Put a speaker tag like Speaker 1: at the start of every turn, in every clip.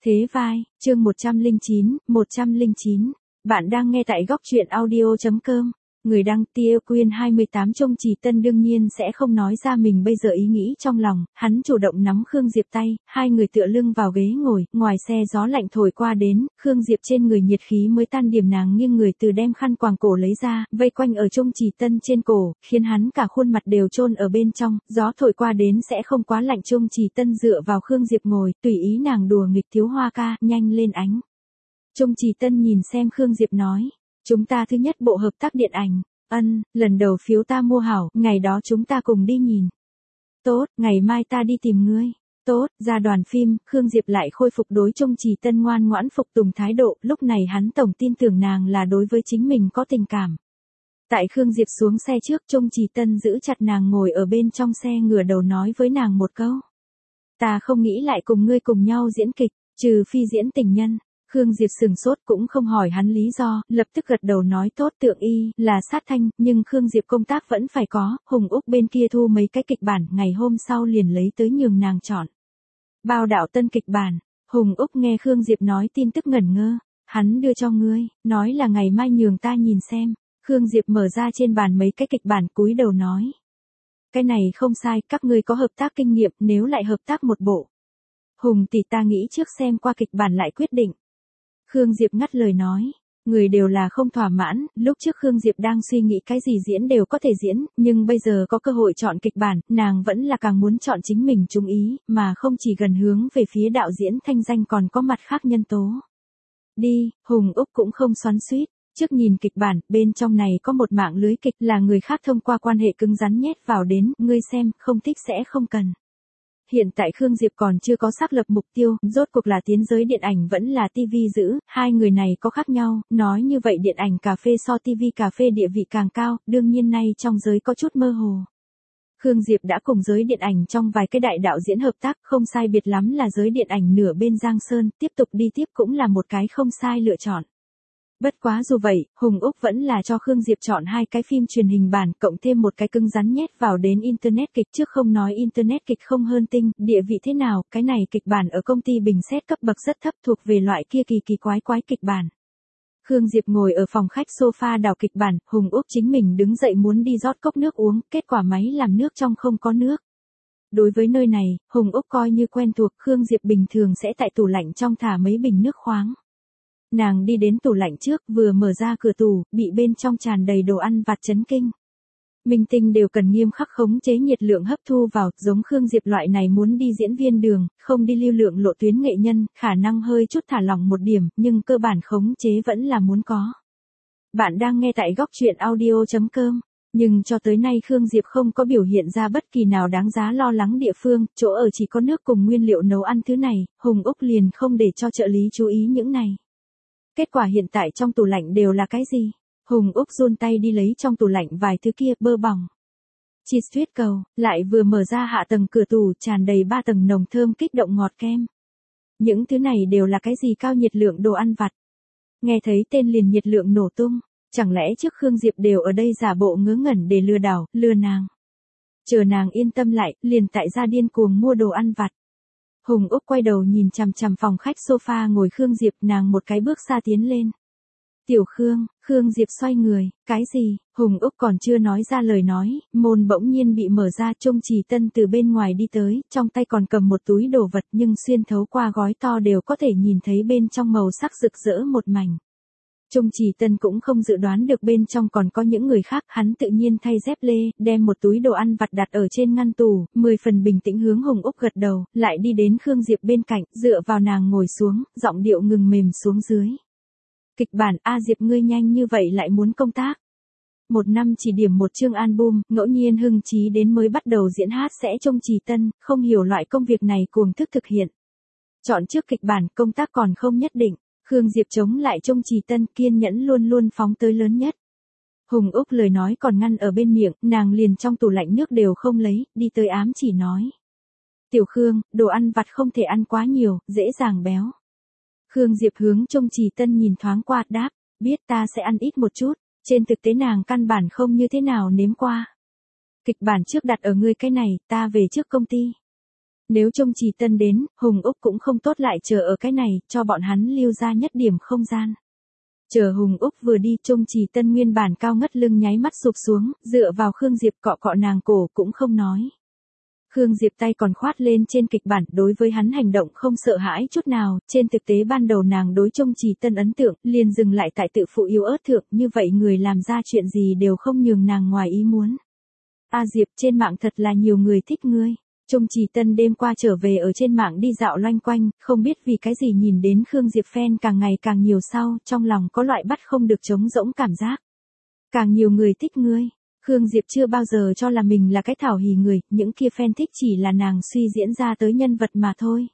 Speaker 1: Thế vai, chương 109. Bạn đang nghe tại góc truyện audio.com. Người đăng Tia Quyên 28 Chung Trì Tân đương nhiên sẽ không nói ra mình bây giờ ý nghĩ trong lòng, hắn chủ động nắm Khương Diệp tay, hai người tựa lưng vào ghế ngồi, ngoài xe gió lạnh thổi qua đến, Khương Diệp trên người nhiệt khí mới tan điểm, nàng nghiêng người từ đem khăn quàng cổ lấy ra, vây quanh ở Chung Trì Tân trên cổ, khiến hắn cả khuôn mặt đều chôn ở bên trong, gió thổi qua đến sẽ không quá lạnh. Chung Trì Tân dựa vào Khương Diệp ngồi, tùy ý nàng đùa nghịch thiếu hoa ca, nhanh lên ánh. Chung Trì Tân nhìn xem Khương Diệp nói. Chúng ta thứ nhất bộ hợp tác điện ảnh, lần đầu phiếu ta mua hảo, ngày đó chúng ta cùng đi nhìn. Tốt, ngày mai ta đi tìm ngươi. Tốt, ra đoàn phim, Khương Diệp lại khôi phục đối Chung Trì Tân ngoan ngoãn phục tùng thái độ, lúc này hắn tổng tin tưởng nàng là đối với chính mình có tình cảm. Tại Khương Diệp xuống xe trước, Chung Trì Tân giữ chặt nàng ngồi ở bên trong xe, ngửa đầu nói với nàng một câu. Ta không nghĩ lại cùng ngươi cùng nhau diễn kịch, trừ phi diễn tình nhân. Khương Diệp sừng sốt cũng không hỏi hắn lý do, lập tức gật đầu nói tốt. Tượng y là sát thanh, nhưng Khương Diệp công tác vẫn phải có, Hùng Úc bên kia thu mấy cái kịch bản, ngày hôm sau liền lấy tới nhường nàng chọn. Bao đạo tân kịch bản, Hùng Úc nghe Khương Diệp nói tin tức ngẩn ngơ, hắn đưa cho ngươi, nói là ngày mai nhường ta nhìn xem. Khương Diệp mở ra trên bàn mấy cái kịch bản, cúi đầu nói. Cái này không sai, các ngươi có hợp tác kinh nghiệm, nếu lại hợp tác một bộ. Hùng tỷ ta nghĩ trước xem qua kịch bản lại quyết định. Khương Diệp ngắt lời nói, người đều là không thỏa mãn, lúc trước Khương Diệp đang suy nghĩ cái gì diễn đều có thể diễn, nhưng bây giờ có cơ hội chọn kịch bản, nàng vẫn là càng muốn chọn chính mình trung ý, mà không chỉ gần hướng về phía đạo diễn thanh danh, còn có mặt khác nhân tố. Đi, Hùng Úc cũng không xoắn xuýt, trước nhìn kịch bản, bên trong này có một mạng lưới kịch là người khác thông qua quan hệ cứng rắn nhét vào đến, ngươi xem, không thích sẽ không cần. Hiện tại Khương Diệp còn chưa có xác lập mục tiêu, rốt cuộc là tiến giới điện ảnh vẫn là TV giữ, hai người này có khác nhau, nói như vậy điện ảnh cà phê so TV cà phê địa vị càng cao, đương nhiên nay trong giới có chút mơ hồ. Khương Diệp đã cùng giới điện ảnh trong vài cái đại đạo diễn hợp tác, không sai biệt lắm là giới điện ảnh nửa bên Giang Sơn, tiếp tục đi tiếp cũng là một cái không sai lựa chọn. Bất quá dù vậy, Hùng Úc vẫn là cho Khương Diệp chọn hai cái phim truyền hình bản, cộng thêm một cái cứng rắn nhét vào đến Internet kịch, trước không nói Internet kịch không hơn tinh, địa vị thế nào, cái này kịch bản ở công ty bình xét cấp bậc rất thấp, thuộc về loại kia kỳ kỳ quái quái kịch bản. Khương Diệp ngồi ở phòng khách sofa đào kịch bản, Hùng Úc chính mình đứng dậy muốn đi rót cốc nước uống, kết quả máy làm nước trong không có nước. Đối với nơi này, Hùng Úc coi như quen thuộc, Khương Diệp bình thường sẽ tại tủ lạnh trong thả mấy bình nước khoáng. Nàng đi đến tủ lạnh trước, vừa mở ra cửa tủ, bị bên trong tràn đầy đồ ăn vặt chấn kinh. Minh tinh đều cần nghiêm khắc khống chế nhiệt lượng hấp thu vào, giống Khương Diệp loại này muốn đi diễn viên đường, không đi lưu lượng lộ tuyến nghệ nhân, khả năng hơi chút thả lỏng một điểm, nhưng cơ bản khống chế vẫn là muốn có. Bạn đang nghe tại góc truyện audio.com. Nhưng cho tới nay Khương Diệp không có biểu hiện ra bất kỳ nào đáng giá lo lắng địa phương, chỗ ở chỉ có nước cùng nguyên liệu nấu ăn thứ này, Hùng Úc liền không để cho trợ lý chú ý những này. Kết quả hiện tại trong tủ lạnh đều là cái gì? Hùng Úc run tay đi lấy trong tủ lạnh vài thứ kia, bơ bỏng, cheese tuyết cầu, lại vừa mở ra hạ tầng cửa tủ tràn đầy 3 tầng nồng thơm kích động ngọt kem. Những thứ này đều là cái gì cao nhiệt lượng đồ ăn vặt? Nghe thấy tên liền nhiệt lượng nổ tung, chẳng lẽ trước Khương Diệp đều ở đây giả bộ ngớ ngẩn để lừa đảo, lừa nàng? Chờ nàng yên tâm lại, liền tại gia điên cuồng mua đồ ăn vặt. Hùng Úc quay đầu nhìn chằm chằm phòng khách sofa ngồi Khương Diệp, nàng một cái bước xa tiến lên. Tiểu Khương, Khương Diệp xoay người, cái gì? Hùng Úc còn chưa nói ra lời nói, môn bỗng nhiên bị mở ra, Chung Trì Tân từ bên ngoài đi tới, trong tay còn cầm một túi đồ vật, nhưng xuyên thấu qua gói to đều có thể nhìn thấy bên trong màu sắc rực rỡ một mảnh. Chung Trì Tân cũng không dự đoán được bên trong còn có những người khác, hắn tự nhiên thay dép lê, đem một túi đồ ăn vặt đặt ở trên ngăn tủ, 10 phần bình tĩnh hướng Hùng Úc gật đầu, lại đi đến Khương Diệp bên cạnh, dựa vào nàng ngồi xuống, giọng điệu ngừng mềm xuống dưới. Kịch bản, A Diệp ngươi nhanh như vậy lại muốn công tác. Một năm chỉ điểm một chương album, ngẫu nhiên hưng trí đến mới bắt đầu diễn hát sẽ. Chung Trì Tân, không hiểu loại công việc này cuồng thức thực hiện. Chọn trước kịch bản, công tác còn không nhất định. Khương Diệp chống lại Chung Trì Tân, kiên nhẫn luôn luôn phóng tới lớn nhất. Hùng Úc lời nói còn ngăn ở bên miệng, nàng liền trong tủ lạnh nước đều không lấy, đi tới ám chỉ nói. Tiểu Khương, đồ ăn vặt không thể ăn quá nhiều, dễ dàng béo. Khương Diệp hướng Chung Trì Tân nhìn thoáng qua, đáp, biết ta sẽ ăn ít một chút, trên thực tế nàng căn bản không như thế nào nếm qua. Kịch bản trước đặt ở ngươi cái này, ta về trước công ty. Nếu Trung Trì Tân đến, Hùng Úc cũng không tốt lại chờ ở cái này, cho bọn hắn lưu ra nhất điểm không gian. Chờ Hùng Úc vừa đi, Trung Trì Tân nguyên bản cao ngất lưng nháy mắt sụp xuống, dựa vào Khương Diệp cọ cọ nàng cổ cũng không nói. Khương Diệp tay còn khoát lên trên kịch bản, đối với hắn hành động không sợ hãi chút nào, trên thực tế ban đầu nàng đối Trung Trì Tân ấn tượng, liền dừng lại tại tự phụ yếu ớt thượng, như vậy người làm ra chuyện gì đều không nhường nàng ngoài ý muốn. A Diệp, trên mạng thật là nhiều người thích ngươi. Trung Trì Tân đêm qua trở về ở trên mạng đi dạo loanh quanh, không biết vì cái gì nhìn đến Khương Diệp fan càng ngày càng nhiều sau, trong lòng có loại bắt không được trống rỗng cảm giác. Càng nhiều người thích ngươi. Khương Diệp chưa bao giờ cho là mình là cái thảo hỉ người, những kia fan thích chỉ là nàng suy diễn ra tới nhân vật mà thôi.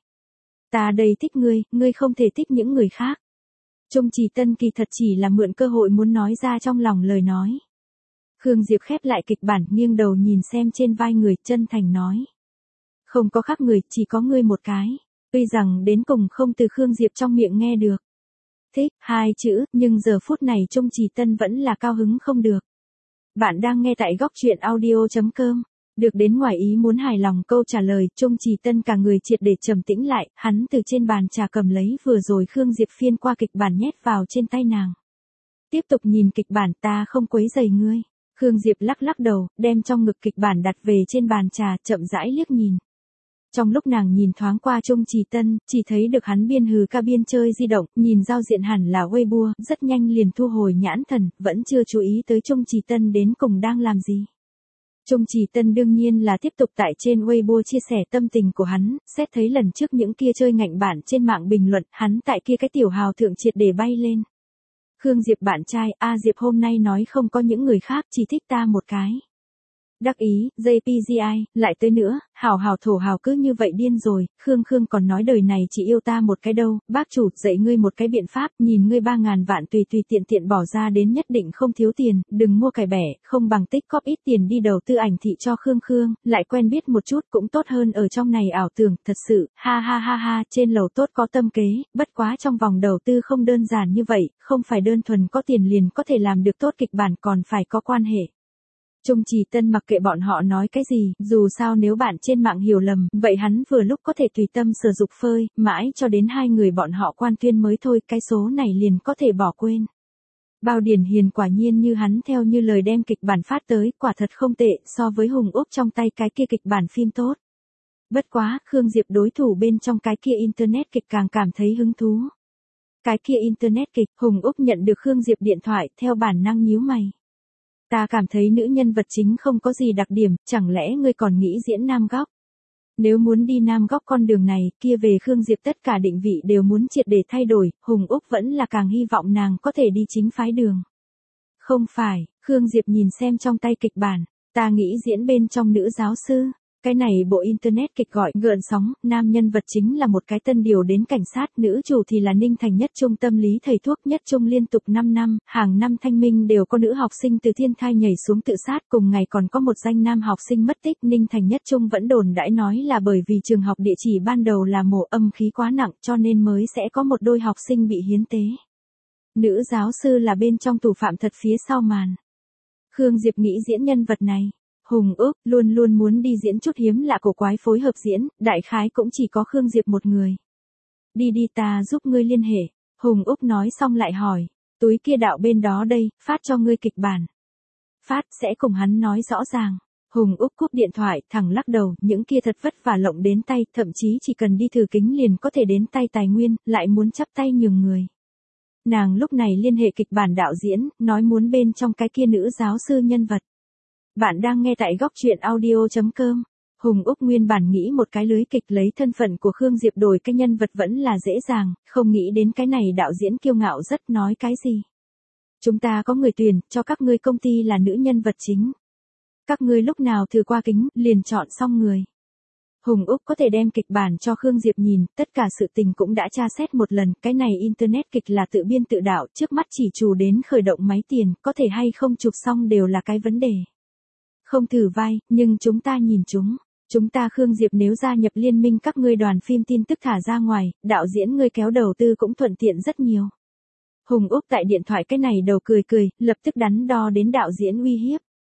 Speaker 1: Ta đây thích ngươi không thể thích những người khác. Trung Trì Tân kỳ thật chỉ là mượn cơ hội muốn nói ra trong lòng lời nói. Khương Diệp khép lại kịch bản, nghiêng đầu nhìn xem trên vai người, chân thành nói. Không có khác người, chỉ có ngươi một cái. Tuy rằng đến cùng không từ Khương Diệp trong miệng nghe được. Thích, hai chữ, nhưng giờ phút này Trung Trì Tân vẫn là cao hứng không được. Bạn đang nghe tại góc truyện audio.com. Được đến ngoài ý muốn hài lòng câu trả lời, Trung Trì Tân cả người triệt để trầm tĩnh lại, hắn từ trên bàn trà cầm lấy vừa rồi Khương Diệp phiên qua kịch bản nhét vào trên tay nàng. Tiếp tục nhìn kịch bản, ta không quấy rầy ngươi. Khương Diệp lắc lắc đầu, đem trong ngực kịch bản đặt về trên bàn trà, chậm rãi liếc nhìn. Trong lúc nàng nhìn thoáng qua Trung Trì Tân, chỉ thấy được hắn biên hừ ca biên chơi di động, nhìn giao diện hẳn là Weibo, rất nhanh liền thu hồi nhãn thần, vẫn chưa chú ý tới Trung Trì Tân đến cùng đang làm gì. Trung Trì Tân đương nhiên là tiếp tục tại trên Weibo chia sẻ tâm tình của hắn, xét thấy lần trước những kia chơi ngạnh bản trên mạng bình luận, hắn tại kia cái tiểu hào thượng triệt để bay lên. Khương Diệp bạn trai, A Diệp hôm nay nói không có những người khác, chỉ thích ta một cái. Đắc ý, JPGI, lại tới nữa, hào thổ hào cứ như vậy điên rồi, Khương còn nói đời này chỉ yêu ta một cái đâu, bác chủ dạy ngươi một cái biện pháp, nhìn ngươi 3.000 vạn tùy tiện bỏ ra đến nhất định không thiếu tiền, đừng mua cải bẻ, không bằng tích cóp ít tiền đi đầu tư ảnh thị cho Khương, lại quen biết một chút cũng tốt hơn ở trong này ảo tưởng, thật sự, ha, trên lầu tốt có tâm kế, bất quá trong vòng đầu tư không đơn giản như vậy, không phải đơn thuần có tiền liền có thể làm được tốt kịch bản còn phải có quan hệ. Trung Trì Tân mặc kệ bọn họ nói cái gì, dù sao nếu bạn trên mạng hiểu lầm, vậy hắn vừa lúc có thể tùy tâm sử dụng phơi, mãi cho đến hai người bọn họ quan tuyên mới thôi, cái số này liền có thể bỏ quên. Bao Điển Hiền quả nhiên như hắn theo như lời đem kịch bản phát tới, quả thật không tệ, so với Hùng Úc trong tay cái kia kịch bản phim tốt. Bất quá, Khương Diệp đối thủ bên trong cái kia internet kịch càng cảm thấy hứng thú. Cái kia internet kịch, Hùng Úc nhận được Khương Diệp điện thoại, theo bản năng nhíu mày. Ta cảm thấy nữ nhân vật chính không có gì đặc điểm, chẳng lẽ ngươi còn nghĩ diễn nam góc? Nếu muốn đi nam góc con đường này, kia về Khương Diệp tất cả định vị đều muốn triệt để thay đổi, Hùng Úc vẫn là càng hy vọng nàng có thể đi chính phái đường. Không phải, Khương Diệp nhìn xem trong tay kịch bản, ta nghĩ diễn bên trong nữ giáo sư. Cái này bộ internet kịch gọi gợn sóng, nam nhân vật chính là một cái tân điều đến cảnh sát, nữ chủ thì là Ninh Thành Nhất Trung tâm lý thầy thuốc Nhất Trung liên tục 5 năm, hàng năm Thanh Minh đều có nữ học sinh từ thiên thai nhảy xuống tự sát, cùng ngày còn có một danh nam học sinh mất tích, Ninh Thành Nhất Trung vẫn đồn đãi nói là bởi vì trường học địa chỉ ban đầu là mổ âm khí quá nặng cho nên mới sẽ có một đôi học sinh bị hiến tế. Nữ giáo sư là bên trong thủ phạm thật phía sau màn. Khương Diệp nghĩ diễn nhân vật này. Hùng Úc luôn muốn đi diễn chút hiếm lạ cổ quái phối hợp diễn, đại khái cũng chỉ có Khương Diệp một người. Đi ta giúp ngươi liên hệ. Hùng Úc nói xong lại hỏi, túi kia đạo bên đó đây, phát cho ngươi kịch bản. Phát, sẽ cùng hắn nói rõ ràng. Hùng Úc cúp điện thoại, thẳng lắc đầu, những kia thật vất vả lộng đến tay, thậm chí chỉ cần đi thử kính liền có thể đến tay tài nguyên, lại muốn chắp tay nhường người. Nàng lúc này liên hệ kịch bản đạo diễn, nói muốn bên trong cái kia nữ giáo sư nhân vật. Bạn đang nghe tại góc truyện audio.com. Hùng Úc nguyên bản nghĩ một cái lưới kịch lấy thân phận của Khương Diệp đổi cái nhân vật vẫn là dễ dàng, không nghĩ đến cái này đạo diễn kiêu ngạo rất nói cái gì. Chúng ta có người tuyển, cho các ngươi công ty là nữ nhân vật chính. Các ngươi lúc nào thử qua kính, liền chọn xong người. Hùng Úc có thể đem kịch bản cho Khương Diệp nhìn, tất cả sự tình cũng đã tra xét một lần, cái này internet kịch là tự biên tự đạo, trước mắt chỉ chủ đến khởi động máy tiền, có thể hay không chụp xong đều là cái vấn đề. Không thử vai, nhưng chúng ta nhìn chúng ta Khương Diệp nếu gia nhập liên minh các ngươi đoàn phim tin tức thả ra ngoài, đạo diễn ngươi kéo đầu tư cũng thuận tiện rất nhiều. Hùng Úc tại điện thoại cái này đầu cười, lập tức đắn đo đến đạo diễn uy hiếp.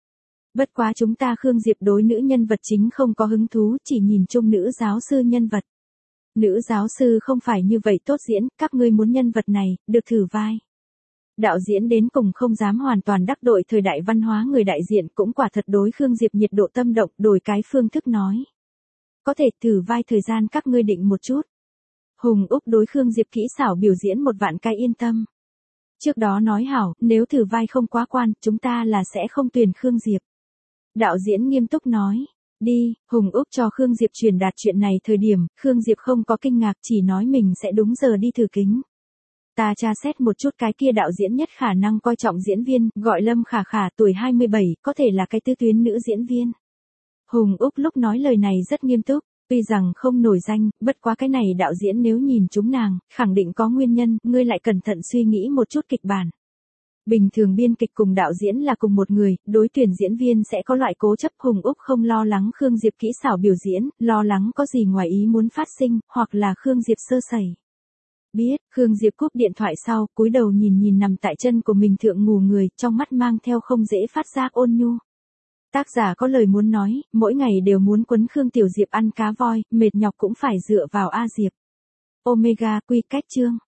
Speaker 1: Bất quá chúng ta Khương Diệp đối nữ nhân vật chính không có hứng thú, chỉ nhìn chung nữ giáo sư nhân vật. Nữ giáo sư không phải như vậy tốt diễn, các ngươi muốn nhân vật này, được thử vai. Đạo diễn đến cùng không dám hoàn toàn đắc tội thời đại văn hóa, người đại diện cũng quả thật đối Khương Diệp nhiệt độ tâm động, đổi cái phương thức nói. Có thể thử vai, thời gian các ngươi định một chút. Hùng Úc đối Khương Diệp kỹ xảo biểu diễn một vạn cái yên tâm. Trước đó nói hảo, nếu thử vai không quá quan, chúng ta là sẽ không tuyển Khương Diệp. Đạo diễn nghiêm túc nói. Đi, Hùng Úc cho Khương Diệp truyền đạt chuyện này thời điểm, Khương Diệp không có kinh ngạc, chỉ nói mình sẽ đúng giờ đi thử kính. Ta tra xét một chút cái kia đạo diễn nhất khả năng coi trọng diễn viên, gọi Lâm Khả Khả, tuổi 27, có thể là cái tư tuyến nữ diễn viên. Hùng Úc lúc nói lời này rất nghiêm túc, tuy rằng không nổi danh, bất quá cái này đạo diễn nếu nhìn chúng nàng, khẳng định có nguyên nhân, ngươi lại cẩn thận suy nghĩ một chút kịch bản. Bình thường biên kịch cùng đạo diễn là cùng một người, đối tuyển diễn viên sẽ có loại cố chấp. Hùng Úc không lo lắng Khương Diệp kỹ xảo biểu diễn, lo lắng có gì ngoài ý muốn phát sinh, hoặc là Khương Diệp sơ sẩy. Biết, Khương Diệp cúp điện thoại sau, cúi đầu nhìn nằm tại chân của mình thượng ngủ người, trong mắt mang theo không dễ phát giác ôn nhu. Tác giả có lời muốn nói, mỗi ngày đều muốn quấn Khương Tiểu Diệp ăn cá voi, mệt nhọc cũng phải dựa vào A Diệp. Omega quy cách chương.